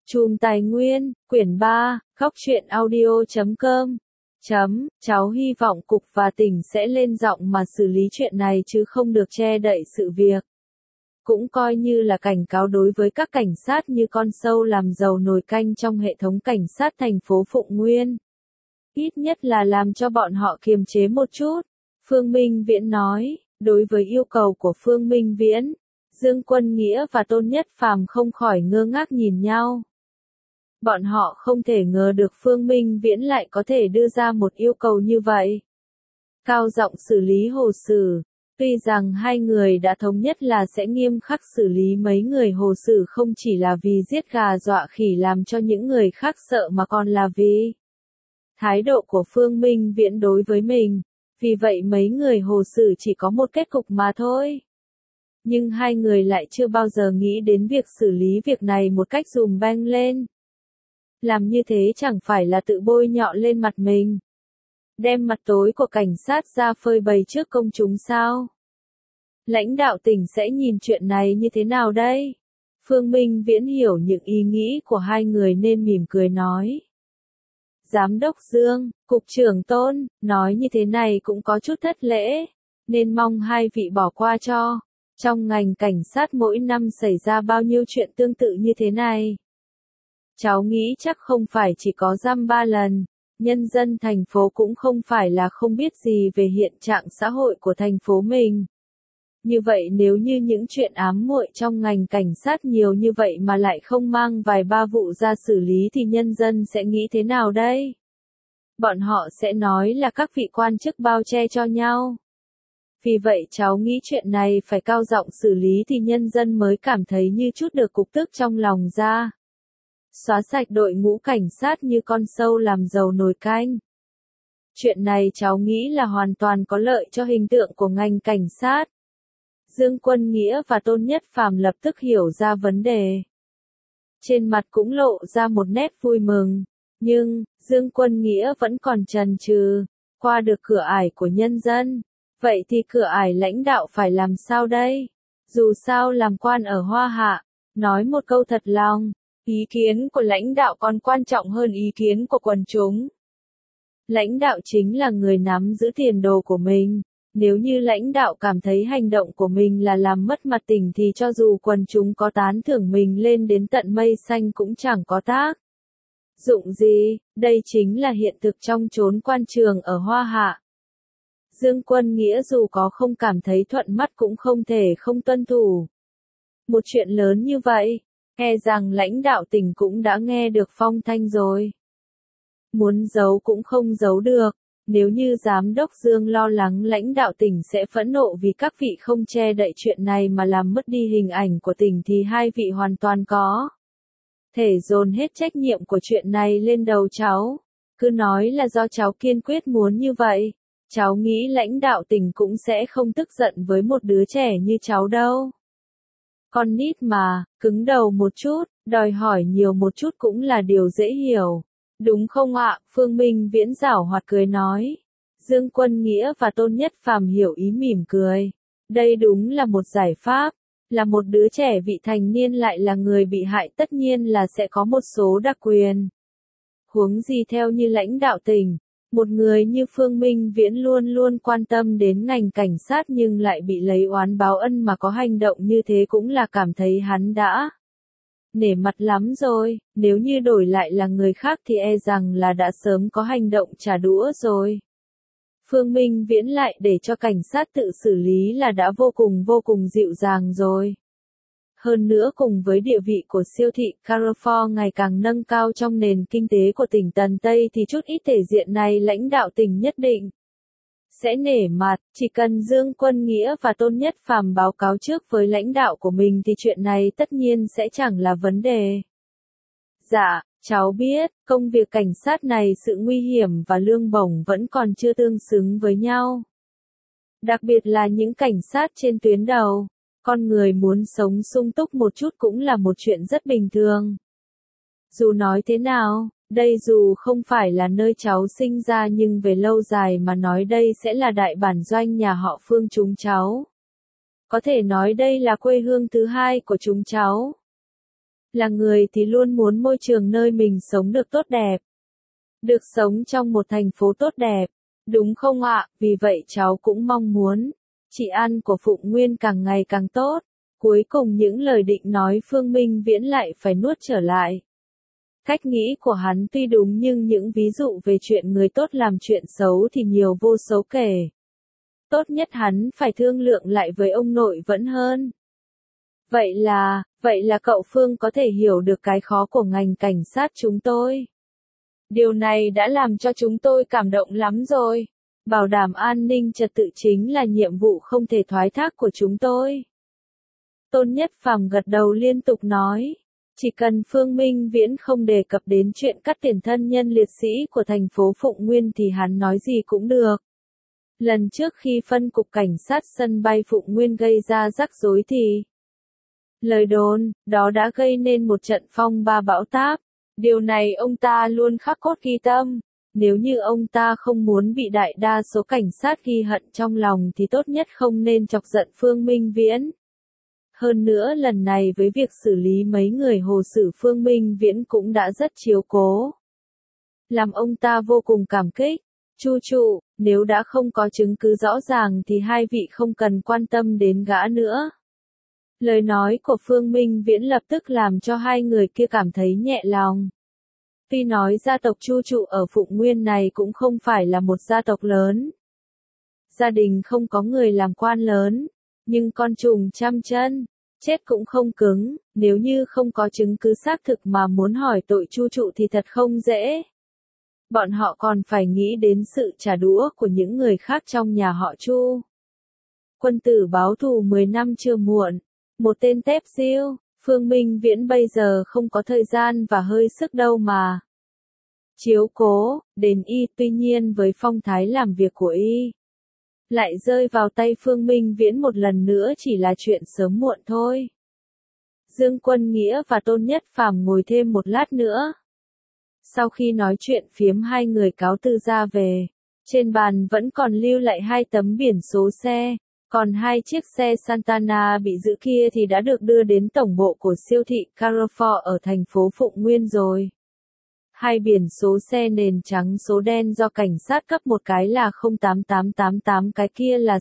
Chùm Tài Nguyên, quyển 3, Góc truyện audio.com. Cháu hy vọng cục và tỉnh sẽ lên giọng mà xử lý chuyện này chứ không được che đậy sự việc. Cũng coi như là cảnh cáo đối với các cảnh sát như con sâu làm dầu nồi canh trong hệ thống cảnh sát thành phố Phụng Nguyên. Ít nhất là làm cho bọn họ kiềm chế một chút. Phương Minh Viễn nói, đối với yêu cầu của Phương Minh Viễn, Dương Quân Nghĩa và Tôn Nhất Phàm không khỏi ngơ ngác nhìn nhau. Bọn họ không thể ngờ được Phương Minh Viễn lại có thể đưa ra một yêu cầu như vậy. Cao giọng xử lý hồ sử. Tuy rằng hai người đã thống nhất là sẽ nghiêm khắc xử lý mấy người hồ sử không chỉ là vì giết gà dọa khỉ làm cho những người khác sợ mà còn là vì thái độ của Phương Minh Viễn đối với mình. Vì vậy mấy người hồ sử chỉ có một kết cục mà thôi. Nhưng hai người lại chưa bao giờ nghĩ đến việc xử lý việc này một cách dùm beng lên. Làm như thế chẳng phải là tự bôi nhọ lên mặt mình. Đem mặt tối của cảnh sát ra phơi bày trước công chúng sao? Lãnh đạo tỉnh sẽ nhìn chuyện này như thế nào đây? Phương Minh Viễn hiểu những ý nghĩ của hai người nên mỉm cười nói. Giám đốc Dương, Cục trưởng Tôn, nói như thế này cũng có chút thất lễ, nên mong hai vị bỏ qua cho. Trong ngành cảnh sát mỗi năm xảy ra bao nhiêu chuyện tương tự như thế này. Cháu nghĩ chắc không phải chỉ có dăm 3 lần, nhân dân thành phố cũng không phải là không biết gì về hiện trạng xã hội của thành phố mình. Như vậy nếu như những chuyện ám muội trong ngành cảnh sát nhiều như vậy mà lại không mang vài ba vụ ra xử lý thì nhân dân sẽ nghĩ thế nào đây? Bọn họ sẽ nói là các vị quan chức bao che cho nhau. Vì vậy cháu nghĩ chuyện này phải cao giọng xử lý thì nhân dân mới cảm thấy như chút được cục tức trong lòng ra. Xóa sạch đội ngũ cảnh sát như con sâu làm dầu nồi canh. Chuyện này cháu nghĩ là hoàn toàn có lợi cho hình tượng của ngành cảnh sát. Dương Quân Nghĩa và Tôn Nhất Phàm lập tức hiểu ra vấn đề. Trên mặt cũng lộ ra một nét vui mừng. Nhưng, Dương Quân Nghĩa vẫn còn chần chừ. Qua được cửa ải của nhân dân. Vậy thì cửa ải lãnh đạo phải làm sao đây? Dù sao làm quan ở Hoa Hạ. Nói một câu thật lòng. Ý kiến của lãnh đạo còn quan trọng hơn ý kiến của quần chúng. Lãnh đạo chính là người nắm giữ tiền đồ của mình. Nếu như lãnh đạo cảm thấy hành động của mình là làm mất mặt tỉnh thì cho dù quần chúng có tán thưởng mình lên đến tận mây xanh cũng chẳng có tác dụng gì. Đây chính là hiện thực trong chốn quan trường ở Hoa Hạ. Dương Quân Nghĩa dù có không cảm thấy thuận mắt cũng không thể không tuân thủ. Một chuyện lớn như vậy. E rằng lãnh đạo tỉnh cũng đã nghe được phong thanh rồi. Muốn giấu cũng không giấu được. Nếu như giám đốc Dương lo lắng lãnh đạo tỉnh sẽ phẫn nộ vì các vị không che đậy chuyện này mà làm mất đi hình ảnh của tỉnh thì hai vị hoàn toàn có thể dồn hết trách nhiệm của chuyện này lên đầu cháu. Cứ nói là do cháu kiên quyết muốn như vậy. Cháu nghĩ lãnh đạo tỉnh cũng sẽ không tức giận với một đứa trẻ như cháu đâu. Con nít mà, cứng đầu một chút, đòi hỏi nhiều một chút cũng là điều dễ hiểu. Đúng không ạ? Phương Minh Viễn giảo hoạt cười nói. Dương Quân Nghĩa và Tôn Nhất Phàm hiểu ý mỉm cười. Đây đúng là một giải pháp. Là một đứa trẻ vị thành niên lại là người bị hại tất nhiên là sẽ có một số đặc quyền. Huống gì theo như lãnh đạo tỉnh. Một người như Phương Minh Viễn luôn luôn quan tâm đến ngành cảnh sát nhưng lại bị lấy oán báo ân mà có hành động như thế cũng là cảm thấy hắn đã nể mặt lắm rồi. Nếu như đổi lại là người khác thì e rằng là đã sớm có hành động trả đũa rồi. Phương Minh Viễn lại để cho cảnh sát tự xử lý là đã vô cùng dịu dàng rồi. Hơn nữa cùng với địa vị của siêu thị Carrefour ngày càng nâng cao trong nền kinh tế của tỉnh Tần Tây thì chút ít thể diện này lãnh đạo tỉnh nhất định sẽ nể mặt. Chỉ cần Dương Quân Nghĩa và Tôn Nhất Phàm báo cáo trước với lãnh đạo của mình thì chuyện này tất nhiên sẽ chẳng là vấn đề. Dạ, cháu biết, công việc cảnh sát này sự nguy hiểm và lương bổng vẫn còn chưa tương xứng với nhau. Đặc biệt là những cảnh sát trên tuyến đầu. Con người muốn sống sung túc một chút cũng là một chuyện rất bình thường. Dù nói thế nào, đây dù không phải là nơi cháu sinh ra nhưng về lâu dài mà nói đây sẽ là đại bản doanh nhà họ Phương chúng cháu. Có thể nói đây là quê hương thứ hai của chúng cháu. Là người thì luôn muốn môi trường nơi mình sống được tốt đẹp. Được sống trong một thành phố tốt đẹp. Đúng không ạ? Vì vậy cháu cũng mong muốn chị ăn của Phụng Nguyên càng ngày càng tốt. Cuối cùng những lời định nói Phương Minh Viễn lại phải nuốt trở lại. Cách nghĩ của hắn tuy đúng nhưng những ví dụ về chuyện người tốt làm chuyện xấu thì nhiều vô số kể. Tốt nhất hắn phải thương lượng lại với ông nội vẫn hơn. Vậy là cậu Phương có thể hiểu được cái khó của ngành cảnh sát chúng tôi. Điều này đã làm cho chúng tôi cảm động lắm rồi. Bảo đảm an ninh trật tự chính là nhiệm vụ không thể thoái thác của chúng tôi. Tôn Nhất Phàm gật đầu liên tục nói. Chỉ cần Phương Minh Viễn không đề cập đến chuyện cắt tiền thân nhân liệt sĩ của thành phố Phụng Nguyên thì hắn nói gì cũng được. Lần trước khi phân cục cảnh sát sân bay Phụng Nguyên gây ra rắc rối thì lời đồn đó đã gây nên một trận phong ba bão táp. Điều này ông ta luôn khắc cốt ghi tâm. Nếu như ông ta không muốn bị đại đa số cảnh sát ghi hận trong lòng thì tốt nhất không nên chọc giận Phương Minh Viễn. Hơn nữa lần này với việc xử lý mấy người hồ sử Phương Minh Viễn cũng đã rất chiếu cố. Làm ông ta vô cùng cảm kích. Chu trụ, nếu đã không có chứng cứ rõ ràng thì hai vị không cần quan tâm đến gã nữa. Lời nói của Phương Minh Viễn lập tức làm cho hai người kia cảm thấy nhẹ lòng. Tuy nói gia tộc Chu trụ ở Phụng Nguyên này cũng không phải là một gia tộc lớn. Gia đình không có người làm quan lớn. Nhưng con trùng trăm chân, chết cũng không cứng, nếu như không có chứng cứ xác thực mà muốn hỏi tội Chu trụ thì thật không dễ. Bọn họ còn phải nghĩ đến sự trả đũa của những người khác trong nhà họ Chu. Quân tử báo thù 10 năm chưa muộn, một tên tép diêu, Phương Minh Viễn bây giờ không có thời gian và hơi sức đâu mà chiếu cố đến y, tuy nhiên với phong thái làm việc của y lại rơi vào tay Phương Minh Viễn một lần nữa chỉ là chuyện sớm muộn thôi. Dương Quân Nghĩa và Tôn Nhất Phàm ngồi thêm một lát nữa. Sau khi nói chuyện phiếm hai người cáo từ ra về, trên bàn vẫn còn lưu lại 2 tấm biển số xe, còn 2 chiếc xe Santana bị giữ kia thì đã được đưa đến tổng bộ của siêu thị Carrefour ở thành phố Phụng Nguyên rồi. 2 biển số xe nền trắng số đen do cảnh sát cấp, một cái là 08888, cái kia là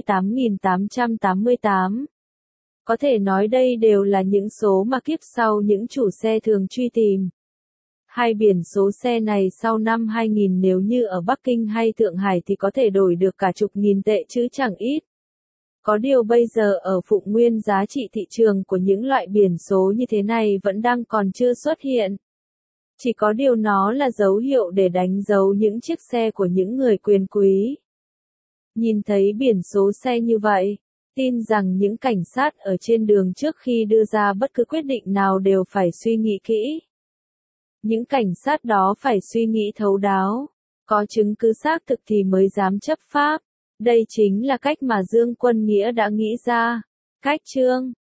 68888. Có thể nói đây đều là những số mà kiếp sau những chủ xe thường truy tìm. 2 biển số xe này sau năm 2000 nếu như ở Bắc Kinh hay Thượng Hải thì có thể đổi được cả chục nghìn tệ chứ chẳng ít. Có điều bây giờ ở Phụng Nguyên giá trị thị trường của những loại biển số như thế này vẫn đang còn chưa xuất hiện. Chỉ có điều nó là dấu hiệu để đánh dấu những chiếc xe của những người quyền quý. Nhìn thấy biển số xe như vậy, tin rằng những cảnh sát ở trên đường trước khi đưa ra bất cứ quyết định nào đều phải suy nghĩ kỹ. Những cảnh sát đó phải suy nghĩ thấu đáo, có chứng cứ xác thực thì mới dám chấp pháp. Đây chính là cách mà Dương Quân Nghĩa đã nghĩ ra. Cách chương